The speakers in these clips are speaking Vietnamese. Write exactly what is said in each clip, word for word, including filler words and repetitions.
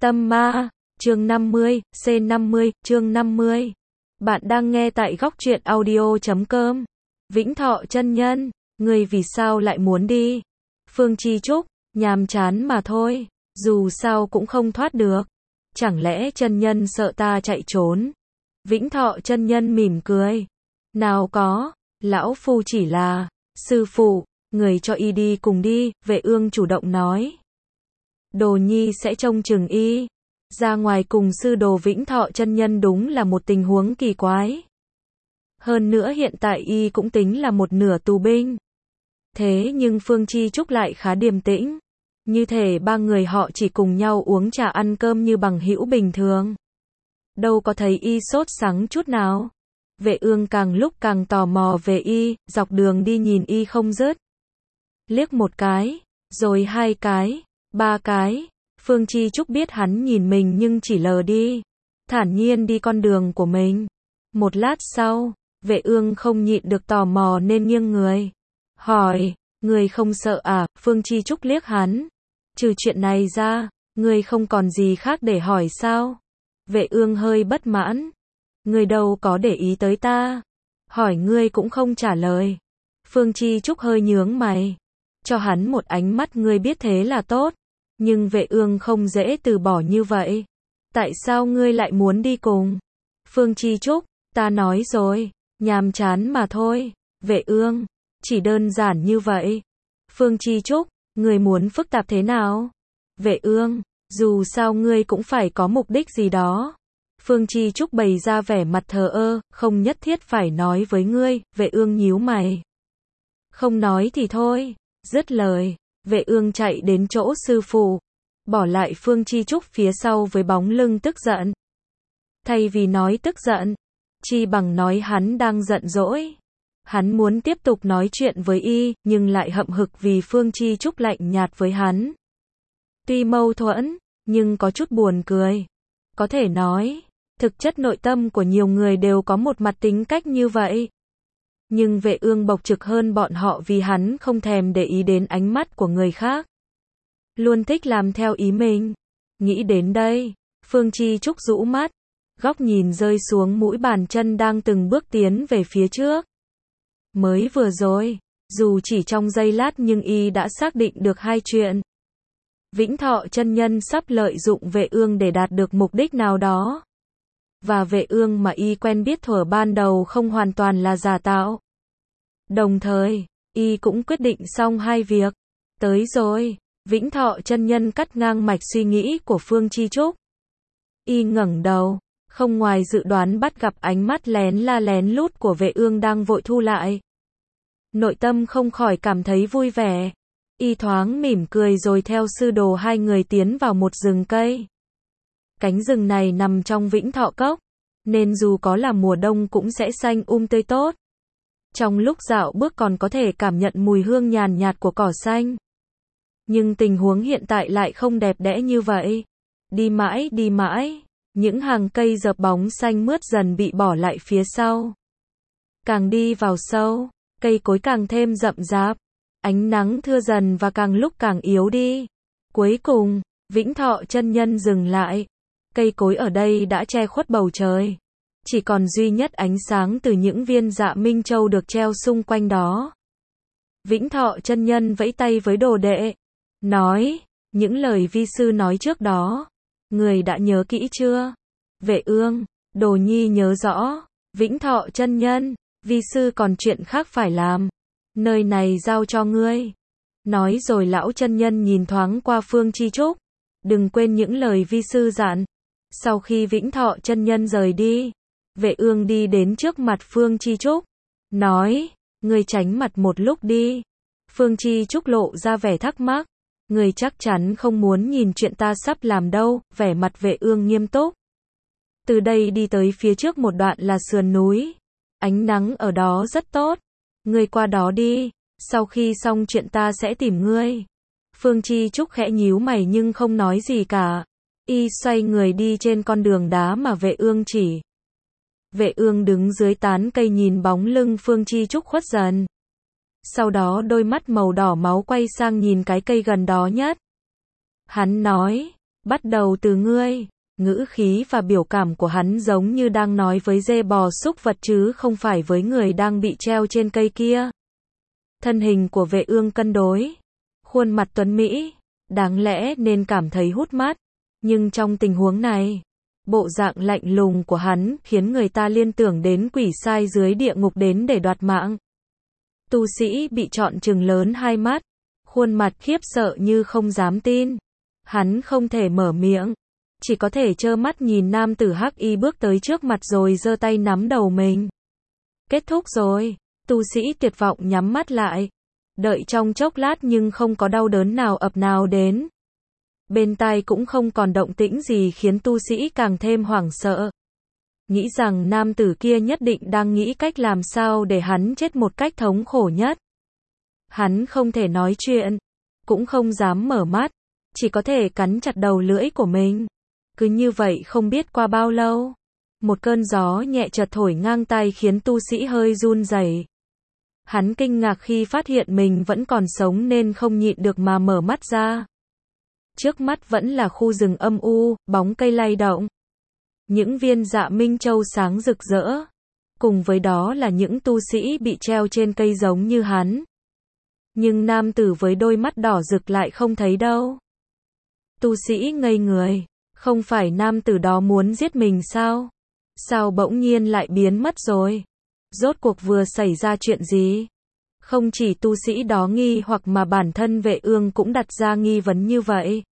Tâm ma, chương năm mươi, C năm mươi, chương năm mươi. Bạn đang nghe tại góc truyện audio chấm com. Vĩnh Thọ chân nhân, người vì sao lại muốn đi? Phương Chi Trúc, nhàm chán mà thôi, dù sao cũng không thoát được. Chẳng lẽ chân nhân sợ ta chạy trốn? Vĩnh Thọ chân nhân mỉm cười. Nào có, lão phu chỉ là, sư phụ, người cho y đi cùng đi, Vệ Ương chủ động nói. Đồ nhi sẽ trông chừng y. Ra ngoài cùng sư đồ Vĩnh Thọ chân nhân đúng là một tình huống kỳ quái. Hơn nữa hiện tại y cũng tính là một nửa tù binh. Thế nhưng Phương Chi Trúc lại khá điềm tĩnh. Như thể ba người họ chỉ cùng nhau uống trà ăn cơm như bằng hữu bình thường. Đâu có thấy y sốt sắng chút nào. Vệ Ương càng lúc càng tò mò về y, dọc đường đi nhìn y không dứt. Liếc một cái, rồi hai cái, ba cái. Phương Chi Trúc biết hắn nhìn mình nhưng chỉ lờ đi. Thản nhiên đi con đường của mình. Một lát sau, Vệ Ương không nhịn được tò mò nên nghiêng người. Hỏi, người không sợ à? Phương Chi Trúc liếc hắn. Trừ chuyện này ra, người không còn gì khác để hỏi sao? Vệ Ương hơi bất mãn. Người đâu có để ý tới ta. Hỏi ngươi cũng không trả lời. Phương Chi Trúc hơi nhướng mày. Cho hắn một ánh mắt ngươi biết thế là tốt. Nhưng Vệ Ương không dễ từ bỏ như vậy. Tại sao ngươi lại muốn đi cùng? Phương Chi Trúc, ta nói rồi, nhàm chán mà thôi. Vệ Ương, chỉ đơn giản như vậy. Phương Chi Trúc, ngươi muốn phức tạp thế nào? Vệ Ương, dù sao ngươi cũng phải có mục đích gì đó. Phương Chi Trúc bày ra vẻ mặt thờ ơ, không nhất thiết phải nói với ngươi. Vệ Ương nhíu mày. Không nói thì thôi. Dứt lời, Vệ Ương chạy đến chỗ sư phụ, bỏ lại Phương Chi Trúc phía sau với bóng lưng tức giận. Thay vì nói tức giận, chi bằng nói hắn đang giận dỗi. Hắn muốn tiếp tục nói chuyện với y, nhưng lại hậm hực vì Phương Chi Trúc lạnh nhạt với hắn. Tuy mâu thuẫn, nhưng có chút buồn cười. Có thể nói, thực chất nội tâm của nhiều người đều có một mặt tính cách như vậy. Nhưng Vệ Ương bộc trực hơn bọn họ vì hắn không thèm để ý đến ánh mắt của người khác. Luôn thích làm theo ý mình. Nghĩ đến đây, Phương Chi Trúc rũ mắt, góc nhìn rơi xuống mũi bàn chân đang từng bước tiến về phía trước. Mới vừa rồi, dù chỉ trong giây lát nhưng y đã xác định được hai chuyện. Vĩnh Thọ chân nhân sắp lợi dụng Vệ Ương để đạt được mục đích nào đó. Và Vệ Ương mà y quen biết thuở ban đầu không hoàn toàn là giả tạo. Đồng thời, y cũng quyết định xong hai việc. Tới rồi, Vĩnh Thọ chân nhân cắt ngang mạch suy nghĩ của Phương Chi Trúc. Y ngẩng đầu, không ngoài dự đoán bắt gặp ánh mắt lén la lén lút của Vệ Ương đang vội thu lại. Nội tâm không khỏi cảm thấy vui vẻ. Y thoáng mỉm cười rồi theo sư đồ hai người tiến vào một rừng cây. Cánh rừng này nằm trong Vĩnh Thọ Cốc, nên dù có là mùa đông cũng sẽ xanh um tươi tốt. Trong lúc dạo bước còn có thể cảm nhận mùi hương nhàn nhạt của cỏ xanh. Nhưng tình huống hiện tại lại không đẹp đẽ như vậy. Đi mãi đi mãi, những hàng cây dợp bóng xanh mướt dần bị bỏ lại phía sau. Càng đi vào sâu, cây cối càng thêm rậm rạp. Ánh nắng thưa dần và càng lúc càng yếu đi. Cuối cùng, Vĩnh Thọ chân nhân dừng lại. Cây cối ở đây đã che khuất bầu trời. Chỉ còn duy nhất ánh sáng từ những viên dạ minh châu được treo xung quanh đó. Vĩnh Thọ chân nhân vẫy tay với đồ đệ. Nói, những lời vi sư nói trước đó. Người đã nhớ kỹ chưa? Vệ Ương, đồ nhi nhớ rõ. Vĩnh Thọ chân nhân, vi sư còn chuyện khác phải làm. Nơi này giao cho ngươi. Nói rồi lão chân nhân nhìn thoáng qua Phương Chi Trúc. Đừng quên những lời vi sư dặn. Sau khi Vĩnh Thọ chân nhân rời đi, Vệ Ương đi đến trước mặt Phương Chi Trúc. Nói, ngươi tránh mặt một lúc đi. Phương Chi Trúc lộ ra vẻ thắc mắc. Ngươi chắc chắn không muốn nhìn chuyện ta sắp làm đâu. Vẻ mặt Vệ Ương nghiêm túc. Từ đây đi tới phía trước một đoạn là sườn núi. Ánh nắng ở đó rất tốt. Ngươi qua đó đi. Sau khi xong chuyện ta sẽ tìm ngươi. Phương Chi Trúc khẽ nhíu mày nhưng không nói gì cả. Y xoay người đi trên con đường đá mà Vệ Ương chỉ. Vệ Ương đứng dưới tán cây nhìn bóng lưng Phương Chi Trúc khuất dần. Sau đó đôi mắt màu đỏ máu quay sang nhìn cái cây gần đó nhất. Hắn nói, Bắt đầu từ ngươi. Ngữ khí và biểu cảm của hắn giống như đang nói với dê bò súc vật chứ không phải với người đang bị treo trên cây kia. Thân hình của Vệ Ương cân đối. Khuôn mặt tuấn Mỹ. Đáng lẽ nên cảm thấy hút mắt. Nhưng trong tình huống này, bộ dạng lạnh lùng của hắn khiến người ta liên tưởng đến quỷ sai dưới địa ngục đến để đoạt mạng. Tu sĩ bị chọn trừng lớn hai mắt. Khuôn mặt khiếp sợ như không dám tin. Hắn không thể mở miệng. Chỉ có thể trơ mắt nhìn nam tử hắc y bước tới trước mặt rồi giơ tay nắm đầu mình. Kết thúc rồi. Tu sĩ tuyệt vọng nhắm mắt lại. Đợi trong chốc lát nhưng không có đau đớn nào ập nào đến. Bên tai cũng không còn động tĩnh gì khiến tu sĩ càng thêm hoảng sợ. Nghĩ rằng nam tử kia nhất định đang nghĩ cách làm sao để hắn chết một cách thống khổ nhất. Hắn không thể nói chuyện. Cũng không dám mở mắt. Chỉ có thể cắn chặt đầu lưỡi của mình. Cứ như vậy không biết qua bao lâu. Một cơn gió nhẹ chợt thổi ngang tai khiến tu sĩ hơi run rẩy. Hắn kinh ngạc khi phát hiện mình vẫn còn sống nên không nhịn được mà mở mắt ra. Trước mắt vẫn là khu rừng âm u, bóng cây lay động. Những viên dạ minh châu sáng rực rỡ. Cùng với đó là những tu sĩ bị treo trên cây giống như hắn. Nhưng nam tử với đôi mắt đỏ rực lại không thấy đâu. Tu sĩ ngây người. Không phải nam tử đó muốn giết mình sao? Sao bỗng nhiên lại biến mất rồi? Rốt cuộc vừa xảy ra chuyện gì? Không chỉ tu sĩ đó nghi hoặc mà bản thân Vệ Ương cũng đặt ra nghi vấn như vậy.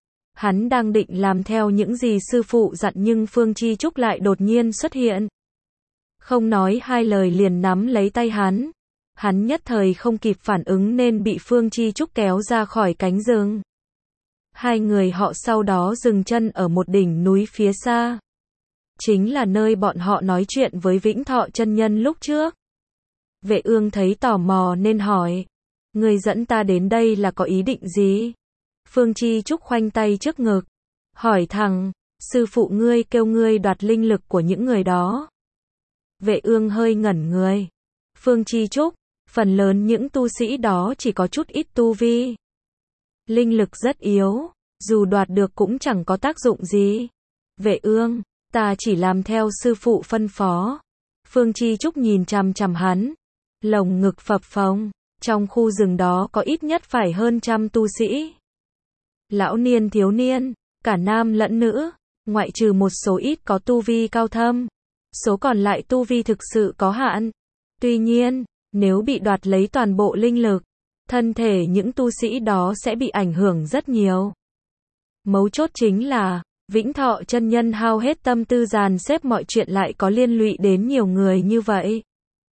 Hắn đang định làm theo những gì sư phụ dặn nhưng Phương Chi Trúc lại đột nhiên xuất hiện. Không nói hai lời liền nắm lấy tay hắn. Hắn nhất thời không kịp phản ứng nên bị Phương Chi Trúc kéo ra khỏi cánh rừng. Hai người họ sau đó dừng chân ở một đỉnh núi phía xa. Chính là nơi bọn họ nói chuyện với Vĩnh Thọ chân nhân lúc trước. Vệ Ương thấy tò mò nên hỏi. Người dẫn ta đến đây là có ý định gì? Phương Chi Trúc khoanh tay trước ngực. Hỏi thẳng, sư phụ ngươi kêu ngươi đoạt linh lực của những người đó. Vệ Ương hơi ngẩn người. Phương Chi Trúc, phần lớn những tu sĩ đó chỉ có chút ít tu vi. Linh lực rất yếu, dù đoạt được cũng chẳng có tác dụng gì. Vệ Ương, ta chỉ làm theo sư phụ phân phó. Phương Chi Trúc nhìn chằm chằm hắn. Lồng ngực phập phồng, trong khu rừng đó có ít nhất phải hơn trăm tu sĩ. Lão niên thiếu niên, cả nam lẫn nữ, ngoại trừ một số ít có tu vi cao thâm. Số còn lại tu vi thực sự có hạn. Tuy nhiên, nếu bị đoạt lấy toàn bộ linh lực, thân thể những tu sĩ đó sẽ bị ảnh hưởng rất nhiều. Mấu chốt chính là, Vĩnh Thọ chân nhân hao hết tâm tư dàn xếp mọi chuyện lại có liên lụy đến nhiều người như vậy.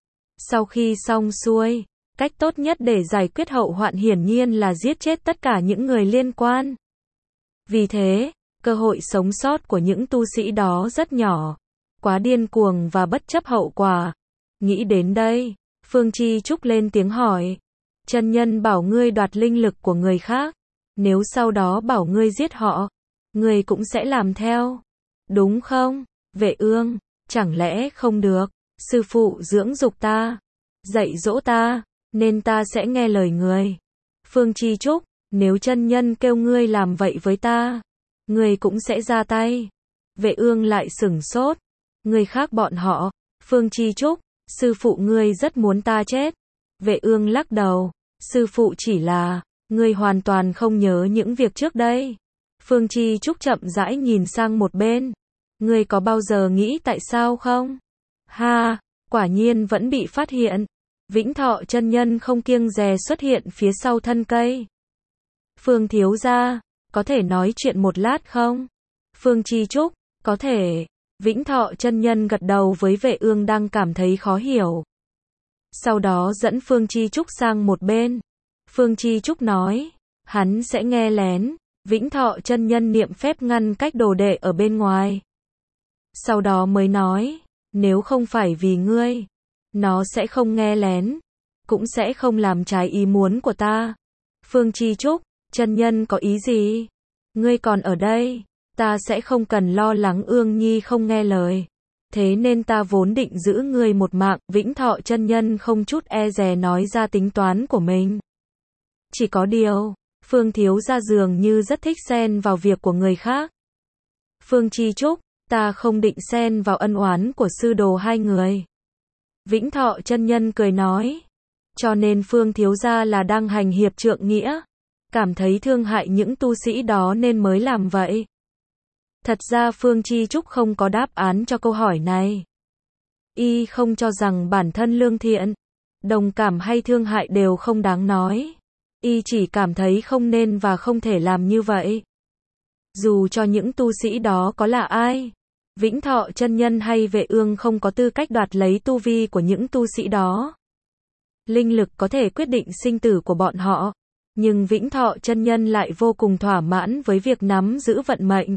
Sau khi xong xuôi, cách tốt nhất để giải quyết hậu hoạn hiển nhiên là giết chết tất cả những người liên quan. Vì thế, cơ hội sống sót của những tu sĩ đó rất nhỏ, quá điên cuồng và bất chấp hậu quả. Nghĩ đến đây, Phương Chi Trúc lên tiếng hỏi. Chân nhân bảo ngươi đoạt linh lực của người khác, nếu sau đó bảo ngươi giết họ, ngươi cũng sẽ làm theo, đúng không? Vệ Ương, chẳng lẽ không được, sư phụ dưỡng dục ta, dạy dỗ ta, nên ta sẽ nghe lời người. Phương Chi Trúc, nếu chân nhân kêu ngươi làm vậy với ta, ngươi cũng sẽ ra tay. Vệ Ương lại sửng sốt, người khác bọn họ. Phương Chi Trúc, sư phụ ngươi rất muốn ta chết. Vệ Ương lắc đầu, sư phụ chỉ là, ngươi hoàn toàn không nhớ những việc trước đây. Phương Chi Trúc chậm rãi nhìn sang một bên. Ngươi có bao giờ nghĩ tại sao không? Ha, quả nhiên vẫn bị phát hiện. Vĩnh Thọ chân nhân không kiêng dè xuất hiện phía sau thân cây. Phương thiếu gia, có thể nói chuyện một lát không? Phương Chi Trúc, có thể. Vĩnh Thọ chân nhân gật đầu với Vệ Ương đang cảm thấy khó hiểu. Sau đó dẫn Phương Chi Trúc sang một bên. Phương Chi Trúc nói, hắn sẽ nghe lén. Vĩnh Thọ chân nhân niệm phép ngăn cách đồ đệ ở bên ngoài. Sau đó mới nói, nếu không phải vì ngươi, nó sẽ không nghe lén, cũng sẽ không làm trái ý muốn của ta. Phương Chi Trúc, chân nhân có ý gì? Ngươi còn ở đây, ta sẽ không cần lo lắng Ương Nhi không nghe lời. Thế nên ta vốn định giữ ngươi một mạng. Vĩnh Thọ chân nhân không chút e dè nói ra tính toán của mình. Chỉ có điều, Phương thiếu gia dường như rất thích xen vào việc của người khác. Phương Chi Trúc, ta không định xen vào ân oán của sư đồ hai người. Vĩnh Thọ chân nhân cười nói. Cho nên Phương thiếu gia là đang hành hiệp trượng nghĩa. Cảm thấy thương hại những tu sĩ đó nên mới làm vậy. Thật ra Phương Chi Trúc không có đáp án cho câu hỏi này. Y không cho rằng bản thân lương thiện, đồng cảm hay thương hại đều không đáng nói. Y chỉ cảm thấy không nên và không thể làm như vậy. Dù cho những tu sĩ đó có là ai, Vĩnh Thọ chân nhân hay Vệ Ương không có tư cách đoạt lấy tu vi của những tu sĩ đó. Linh lực có thể quyết định sinh tử của bọn họ, nhưng Vĩnh Thọ chân nhân lại vô cùng thỏa mãn với việc nắm giữ vận mệnh.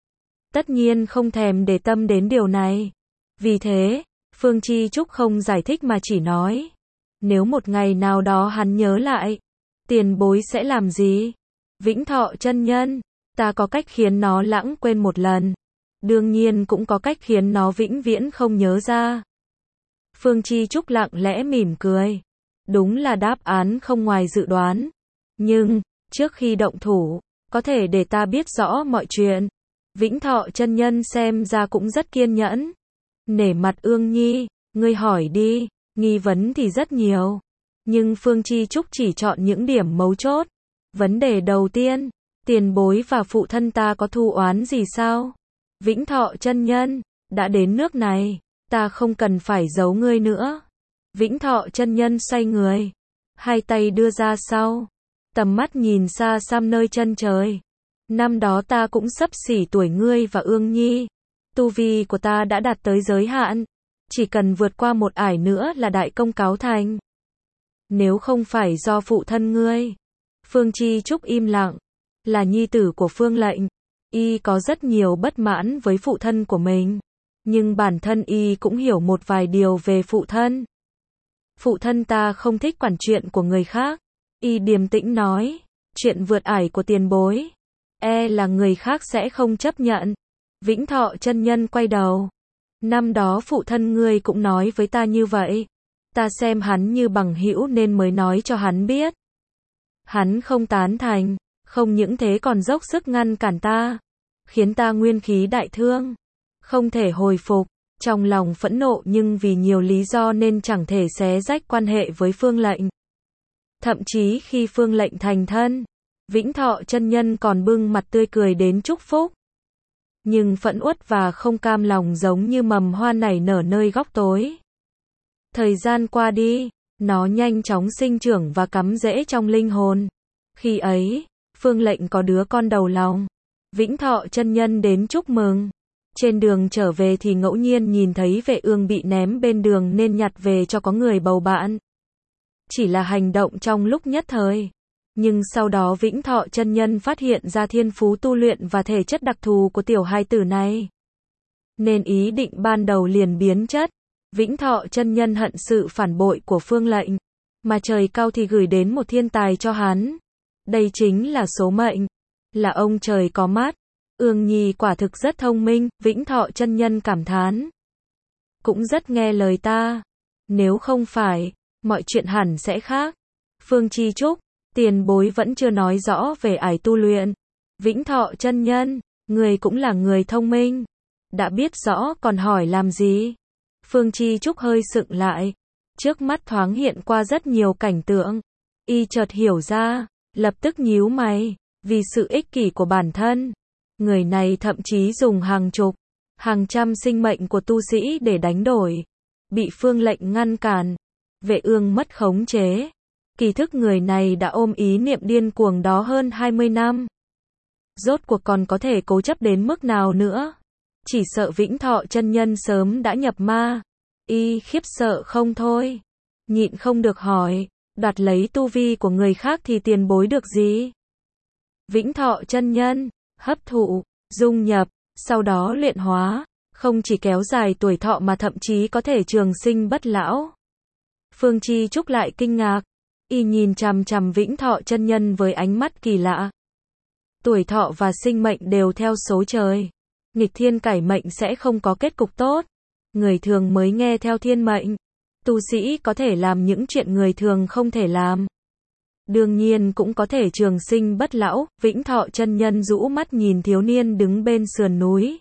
Tất nhiên không thèm để tâm đến điều này. Vì thế, Phương Chi Trúc không giải thích mà chỉ nói. Nếu một ngày nào đó hắn nhớ lại, tiền bối sẽ làm gì? Vĩnh Thọ chân nhân, ta có cách khiến nó lãng quên một lần. Đương nhiên cũng có cách khiến nó vĩnh viễn không nhớ ra. Phương Chi Trúc lặng lẽ mỉm cười. Đúng là đáp án không ngoài dự đoán. Nhưng, trước khi động thủ, có thể để ta biết rõ mọi chuyện. Vĩnh Thọ chân nhân xem ra cũng rất kiên nhẫn. Nể mặt Ương Nhi, ngươi hỏi đi, nghi vấn thì rất nhiều. Nhưng Phương Chi Trúc chỉ chọn những điểm mấu chốt. Vấn đề đầu tiên, tiền bối và phụ thân ta có thù oán gì sao? Vĩnh Thọ chân nhân, đã đến nước này, ta không cần phải giấu ngươi nữa. Vĩnh Thọ chân nhân xoay người, hai tay đưa ra sau, tầm mắt nhìn xa xăm nơi chân trời. Năm đó ta cũng xấp xỉ tuổi ngươi và Ương Nhi. Tu vi của ta đã đạt tới giới hạn, chỉ cần vượt qua một ải nữa là đại công cáo thành. Nếu không phải do phụ thân ngươi, Phương Chi Trúc im lặng, là nhi tử của Phương Lệnh, y có rất nhiều bất mãn với phụ thân của mình, nhưng bản thân y cũng hiểu một vài điều về phụ thân. Phụ thân ta không thích quản chuyện của người khác, y điềm tĩnh nói, chuyện vượt ải của tiền bối, e là người khác sẽ không chấp nhận. Vĩnh Thọ chân nhân quay đầu. Năm đó phụ thân ngươi cũng nói với ta như vậy. Ta xem hắn như bằng hữu nên mới nói cho hắn biết. Hắn không tán thành, không những thế còn dốc sức ngăn cản ta, khiến ta nguyên khí đại thương, không thể hồi phục, trong lòng phẫn nộ nhưng vì nhiều lý do nên chẳng thể xé rách quan hệ với Phương Lệnh. Thậm chí khi Phương Lệnh thành thân, Vĩnh Thọ chân nhân còn bưng mặt tươi cười đến chúc phúc. Nhưng phẫn uất và không cam lòng giống như mầm hoa nảy nở nơi góc tối. Thời gian qua đi, nó nhanh chóng sinh trưởng và cắm rễ trong linh hồn. Khi ấy, Phương Lệnh có đứa con đầu lòng. Vĩnh Thọ chân nhân đến chúc mừng. Trên đường trở về thì ngẫu nhiên nhìn thấy Vệ Ương bị ném bên đường nên nhặt về cho có người bầu bạn. Chỉ là hành động trong lúc nhất thời. Nhưng sau đó Vĩnh Thọ chân nhân phát hiện ra thiên phú tu luyện và thể chất đặc thù của tiểu hài tử này. Nên ý định ban đầu liền biến chất. Vĩnh Thọ chân nhân hận sự phản bội của Phương Lệnh, mà trời cao thì gửi đến một thiên tài cho hắn. Đây chính là số mệnh, là ông trời có mắt. Ương Nhi quả thực rất thông minh, Vĩnh Thọ chân nhân cảm thán. Cũng rất nghe lời ta. Nếu không phải, mọi chuyện hẳn sẽ khác. Phương Chi Trúc, tiền bối vẫn chưa nói rõ về ải tu luyện. Vĩnh Thọ chân nhân, người cũng là người thông minh. Đã biết rõ còn hỏi làm gì? Phương Chi Trúc hơi sững lại. Trước mắt thoáng hiện qua rất nhiều cảnh tượng. Y chợt hiểu ra, lập tức nhíu mày. Vì sự ích kỷ của bản thân, người này thậm chí dùng hàng chục, hàng trăm sinh mệnh của tu sĩ để đánh đổi. Bị Phương Lệnh ngăn cản. Vệ Ương mất khống chế. Kỳ thức người này đã ôm ý niệm điên cuồng đó hơn hai mươi năm. Rốt cuộc còn có thể cố chấp đến mức nào nữa? Chỉ sợ Vĩnh Thọ chân nhân sớm đã nhập ma. Y khiếp sợ không thôi. Nhịn không được hỏi, đoạt lấy tu vi của người khác thì tiền bối được gì? Vĩnh Thọ chân nhân, hấp thụ, dung nhập, sau đó luyện hóa, không chỉ kéo dài tuổi thọ mà thậm chí có thể trường sinh bất lão. Phương Chi Trúc lại kinh ngạc. Y nhìn chằm chằm Vĩnh Thọ chân nhân với ánh mắt kỳ lạ. Tuổi thọ và sinh mệnh đều theo số trời. Nghịch thiên cải mệnh sẽ không có kết cục tốt. Người thường mới nghe theo thiên mệnh. Tu sĩ có thể làm những chuyện người thường không thể làm. Đương nhiên cũng có thể trường sinh bất lão, Vĩnh Thọ chân nhân rũ mắt nhìn thiếu niên đứng bên sườn núi.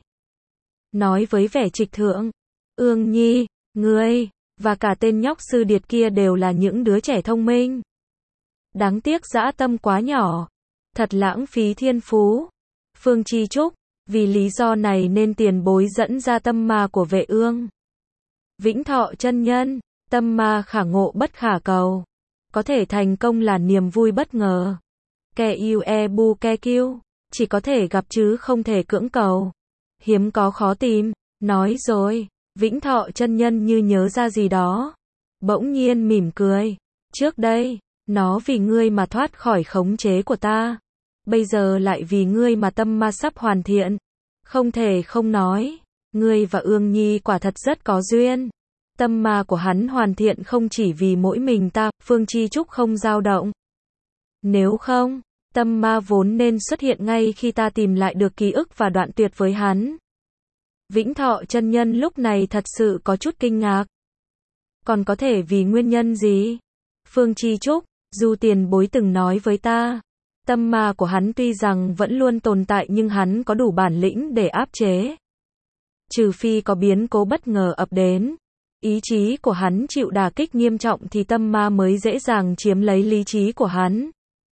Nói với vẻ trịch thượng, Ương Nhi, ngươi, và cả tên nhóc Sư Điệt kia đều là những đứa trẻ thông minh. Đáng tiếc dã tâm quá nhỏ, thật lãng phí thiên phú. Phương Chi Trúc, vì lý do này nên tiền bối dẫn ra tâm ma của Vệ Ương. Vĩnh Thọ chân nhân, tâm ma khả ngộ bất khả cầu. Có thể thành công là niềm vui bất ngờ. Ke yêu e bu ke kiu, chỉ có thể gặp chứ không thể cưỡng cầu. Hiếm có khó tìm, nói rồi, Vĩnh Thọ chân nhân như nhớ ra gì đó. Bỗng nhiên mỉm cười, trước đây, nó vì ngươi mà thoát khỏi khống chế của ta. Bây giờ lại vì ngươi mà tâm ma sắp hoàn thiện. Không thể không nói, ngươi và Ương Nhi quả thật rất có duyên. Tâm ma của hắn hoàn thiện không chỉ vì mỗi mình ta, Phương Chi Trúc không dao động. Nếu không, tâm ma vốn nên xuất hiện ngay khi ta tìm lại được ký ức và đoạn tuyệt với hắn. Vĩnh Thọ chân nhân lúc này thật sự có chút kinh ngạc. Còn có thể vì nguyên nhân gì? Phương Chi Trúc, dù tiền bối từng nói với ta, tâm ma của hắn tuy rằng vẫn luôn tồn tại nhưng hắn có đủ bản lĩnh để áp chế. Trừ phi có biến cố bất ngờ ập đến, ý chí của hắn chịu đả kích nghiêm trọng thì tâm ma mới dễ dàng chiếm lấy lý trí của hắn.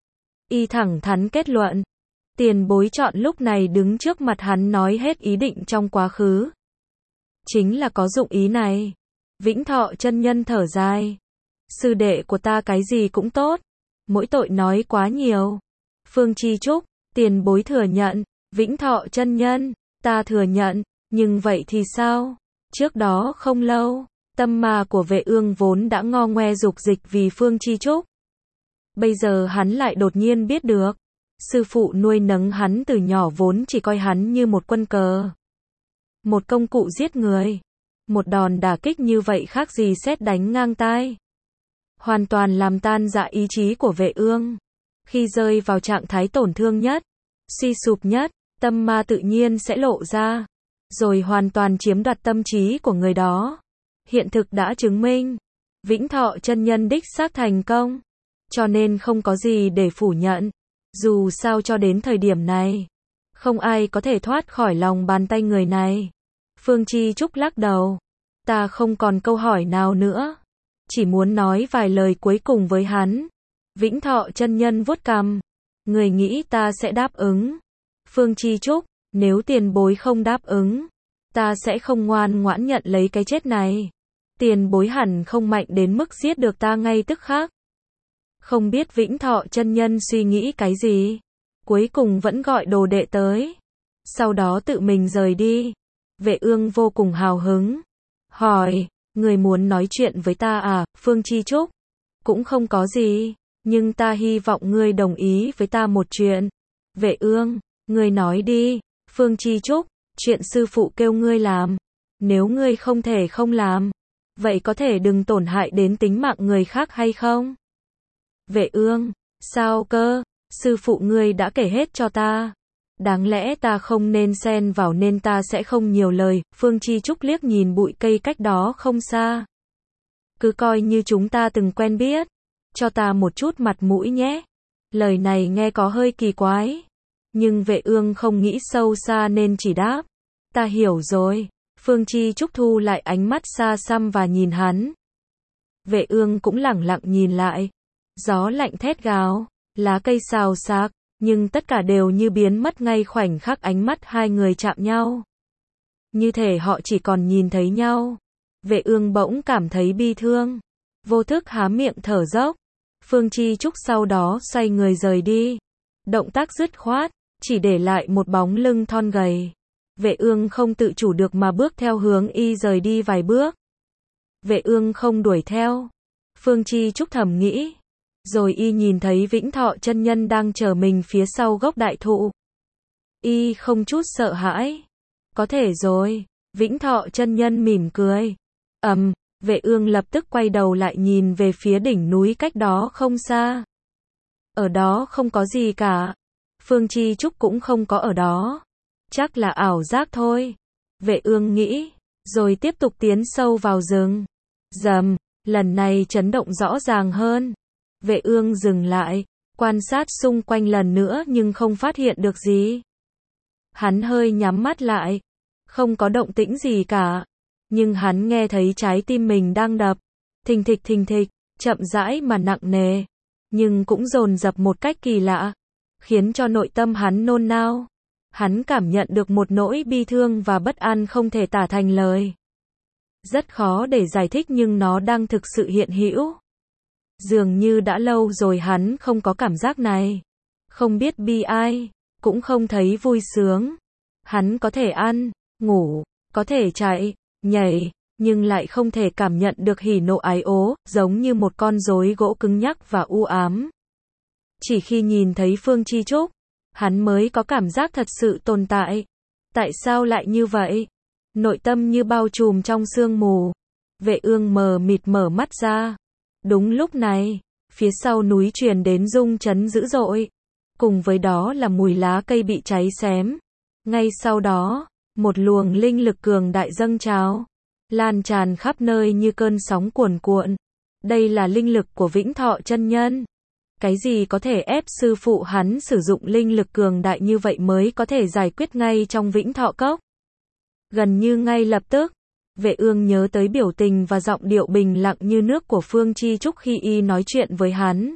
Y thẳng thắn kết luận, tiền bối chọn lúc này đứng trước mặt hắn nói hết ý định trong quá khứ. Chính là có dụng ý này. Vĩnh Thọ chân nhân thở dài. Sư đệ của ta cái gì cũng tốt, mỗi tội nói quá nhiều. Phương Chi Trúc, tiền bối thừa nhận. Vĩnh Thọ chân nhân, ta thừa nhận, nhưng vậy thì sao? Trước đó không lâu, tâm ma của Vệ Ương vốn đã ngo ngoe dục dịch vì Phương Chi Trúc. Bây giờ hắn lại đột nhiên biết được, sư phụ nuôi nấng hắn từ nhỏ vốn chỉ coi hắn như một quân cờ. Một công cụ giết người. Một đòn đả kích như vậy khác gì sét đánh ngang tai. Hoàn toàn làm tan rã ý chí của Vệ Ương. Khi rơi vào trạng thái tổn thương nhất, suy sụp nhất, tâm ma tự nhiên sẽ lộ ra, rồi hoàn toàn chiếm đoạt tâm trí của người đó. Hiện thực đã chứng minh, Vĩnh Thọ chân nhân đích xác thành công, cho nên không có gì để phủ nhận. Dù sao cho đến thời điểm này, không ai có thể thoát khỏi lòng bàn tay người này. Phương Chi Trúc lắc đầu, ta không còn câu hỏi nào nữa, chỉ muốn nói vài lời cuối cùng với hắn. Vĩnh Thọ chân nhân vuốt cằm, người nghĩ ta sẽ đáp ứng? Phương Chi Trúc, nếu tiền bối không đáp ứng, ta sẽ không ngoan ngoãn nhận lấy cái chết này. Tiền bối hẳn không mạnh đến mức giết được ta ngay tức khắc. Không biết Vĩnh Thọ chân nhân suy nghĩ cái gì, cuối cùng vẫn gọi đồ đệ tới, sau đó tự mình rời đi. Vệ Ương vô cùng hào hứng, hỏi, người muốn nói chuyện với ta à? Phương Chi Trúc, cũng không có gì, nhưng ta hy vọng ngươi đồng ý với ta một chuyện. Vệ Ương, ngươi nói đi. Phương Chi Trúc, chuyện sư phụ kêu ngươi làm, nếu ngươi không thể không làm, vậy có thể đừng tổn hại đến tính mạng người khác hay không? Vệ Ương, sao cơ? Sư phụ ngươi đã kể hết cho ta. Đáng lẽ ta không nên xen vào nên ta sẽ không nhiều lời. Phương Chi Trúc liếc nhìn bụi cây cách đó không xa. Cứ coi như chúng ta từng quen biết. Cho ta một chút mặt mũi nhé. Lời này nghe có hơi kỳ quái. Nhưng Vệ Ương không nghĩ sâu xa nên chỉ đáp. Ta hiểu rồi. Phương Chi Trúc thu lại ánh mắt xa xăm và nhìn hắn. Vệ Ương cũng lẳng lặng nhìn lại. Gió lạnh thét gào, lá cây xào xạc, nhưng tất cả đều như biến mất ngay khoảnh khắc ánh mắt hai người chạm nhau. Như thể họ chỉ còn nhìn thấy nhau. Vệ Ương bỗng cảm thấy bi thương, vô thức há miệng thở dốc. Phương Chi Trúc sau đó xoay người rời đi. Động tác dứt khoát, chỉ để lại một bóng lưng thon gầy. Vệ Ương không tự chủ được mà bước theo hướng y rời đi vài bước. Vệ Ương không đuổi theo. Phương Chi Trúc thầm nghĩ. Rồi y nhìn thấy Vĩnh Thọ chân nhân đang chờ mình phía sau gốc đại thụ. Y không chút sợ hãi. Có thể rồi. Vĩnh Thọ chân nhân mỉm cười. Ầm, um, Vệ Ương lập tức quay đầu lại nhìn về phía đỉnh núi cách đó không xa. Ở đó không có gì cả. Phương Chi Trúc cũng không có ở đó. Chắc là ảo giác thôi. Vệ Ương nghĩ, rồi tiếp tục tiến sâu vào rừng. Rầm, lần này chấn động rõ ràng hơn. Vệ Ương dừng lại, quan sát xung quanh lần nữa nhưng không phát hiện được gì. Hắn hơi nhắm mắt lại, không có động tĩnh gì cả. Nhưng hắn nghe thấy trái tim mình đang đập, thình thịch thình thịch, chậm rãi mà nặng nề, nhưng cũng dồn dập một cách kỳ lạ, khiến cho nội tâm hắn nôn nao. Hắn cảm nhận được một nỗi bi thương và bất an không thể tả thành lời. Rất khó để giải thích nhưng nó đang thực sự hiện hữu. Dường như đã lâu rồi hắn không có cảm giác này. Không biết bi ai, cũng không thấy vui sướng. Hắn có thể ăn, ngủ, có thể chạy, nhảy, nhưng lại không thể cảm nhận được hỉ nộ ái ố, giống như một con rối gỗ cứng nhắc và u ám. Chỉ khi nhìn thấy Phương Chi Trúc, hắn mới có cảm giác thật sự tồn tại. Tại sao lại như vậy? Nội tâm như bao trùm trong sương mù. Vệ Ương mờ mịt mở mắt ra. Đúng lúc này, phía sau núi truyền đến rung chấn dữ dội. Cùng với đó là mùi lá cây bị cháy xém. Ngay sau đó, một luồng linh lực cường đại dâng trào, lan tràn khắp nơi như cơn sóng cuồn cuộn. Đây là linh lực của Vĩnh Thọ chân nhân. Cái gì có thể ép sư phụ hắn sử dụng linh lực cường đại như vậy mới có thể giải quyết ngay trong Vĩnh Thọ Cốc? Gần như ngay lập tức, Vệ Ương nhớ tới biểu tình và giọng điệu bình lặng như nước của Phương Chi Trúc khi y nói chuyện với hắn.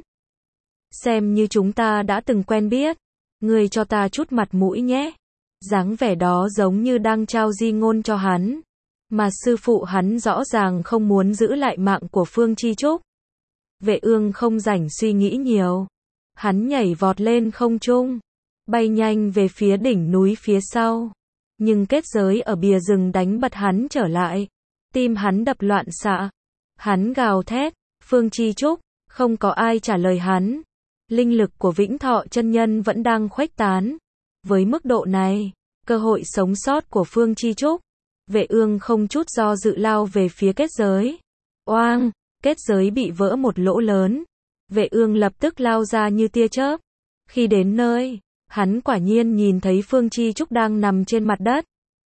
Xem như chúng ta đã từng quen biết, ngươi cho ta chút mặt mũi nhé. Dáng vẻ đó giống như đang trao di ngôn cho hắn, mà sư phụ hắn rõ ràng không muốn giữ lại mạng của Phương Chi Trúc. Vệ Ương không rảnh suy nghĩ nhiều. Hắn nhảy vọt lên không trung, bay nhanh về phía đỉnh núi phía sau. Nhưng kết giới ở bìa rừng đánh bật hắn trở lại. Tim hắn đập loạn xạ. Hắn gào thét, Phương Chi Trúc, không có ai trả lời hắn. Linh lực của Vĩnh Thọ chân nhân vẫn đang khuếch tán. Với mức độ này, cơ hội sống sót của Phương Chi Trúc, Vệ Ương không chút do dự lao về phía kết giới. Oang, kết giới bị vỡ một lỗ lớn. Vệ Ương lập tức lao ra như tia chớp. Khi đến nơi, hắn quả nhiên nhìn thấy Phương Chi Trúc đang nằm trên mặt đất.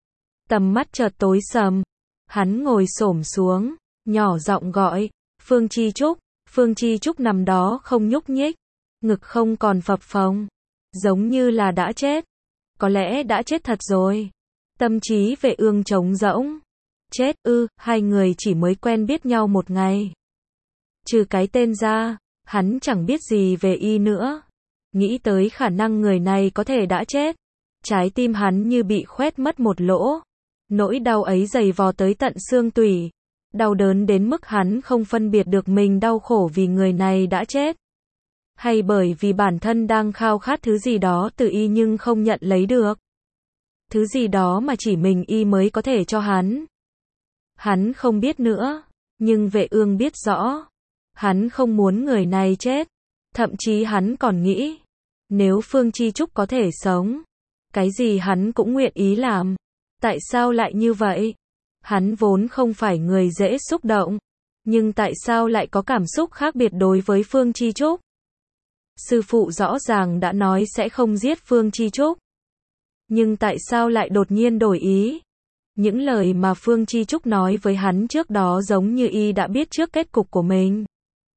Tầm mắt chợt tối sầm. Hắn ngồi xổm xuống, nhỏ giọng gọi, Phương Chi Trúc. Phương Chi Trúc nằm đó không nhúc nhích, ngực không còn phập phồng, giống như là đã chết. Có lẽ đã chết thật rồi. Tâm trí Vệ Ương trống rỗng. Chết ư? Hai người chỉ mới quen biết nhau một ngày. Trừ cái tên ra, hắn chẳng biết gì về y nữa. Nghĩ tới khả năng người này có thể đã chết, trái tim hắn như bị khoét mất một lỗ. Nỗi đau ấy dày vò tới tận xương tủy. Đau đớn đến mức hắn không phân biệt được mình đau khổ vì người này đã chết, hay bởi vì bản thân đang khao khát thứ gì đó từ y nhưng không nhận lấy được. Thứ gì đó mà chỉ mình y mới có thể cho hắn. Hắn không biết nữa, nhưng Vệ Ương biết rõ. Hắn không muốn người này chết. Thậm chí hắn còn nghĩ, nếu Phương Chi Trúc có thể sống, cái gì hắn cũng nguyện ý làm. Tại sao lại như vậy? Hắn vốn không phải người dễ xúc động, nhưng tại sao lại có cảm xúc khác biệt đối với Phương Chi Trúc? Sư phụ rõ ràng đã nói sẽ không giết Phương Chi Trúc, nhưng tại sao lại đột nhiên đổi ý? Những lời mà Phương Chi Trúc nói với hắn trước đó giống như y đã biết trước kết cục của mình.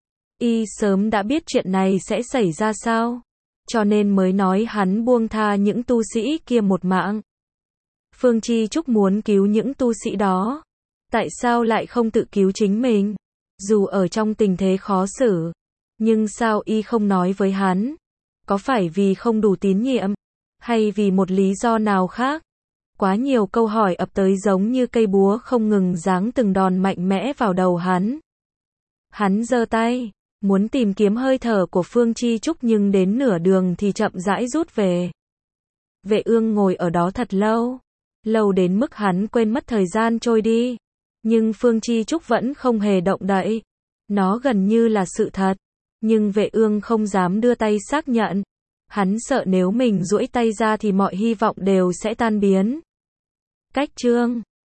Y sớm đã biết chuyện này sẽ xảy ra sao, cho nên mới nói hắn buông tha những tu sĩ kia một mạng. Phương Chi Trúc muốn cứu những tu sĩ đó, tại sao lại không tự cứu chính mình? Dù ở trong tình thế khó xử, nhưng sao y không nói với hắn? Có phải vì không đủ tín nhiệm, hay vì một lý do nào khác? Quá nhiều câu hỏi ập tới giống như cây búa không ngừng giáng từng đòn mạnh mẽ vào đầu hắn. Hắn giơ tay, muốn tìm kiếm hơi thở của Phương Chi Trúc nhưng đến nửa đường thì chậm rãi rút về. Vệ Ương ngồi ở đó thật lâu, lâu đến mức hắn quên mất thời gian trôi đi. Nhưng Phương Chi Trúc vẫn không hề động đậy. Nó gần như là sự thật, nhưng Vệ Ương không dám đưa tay xác nhận. Hắn sợ nếu mình duỗi tay ra thì mọi hy vọng đều sẽ tan biến. Cách chương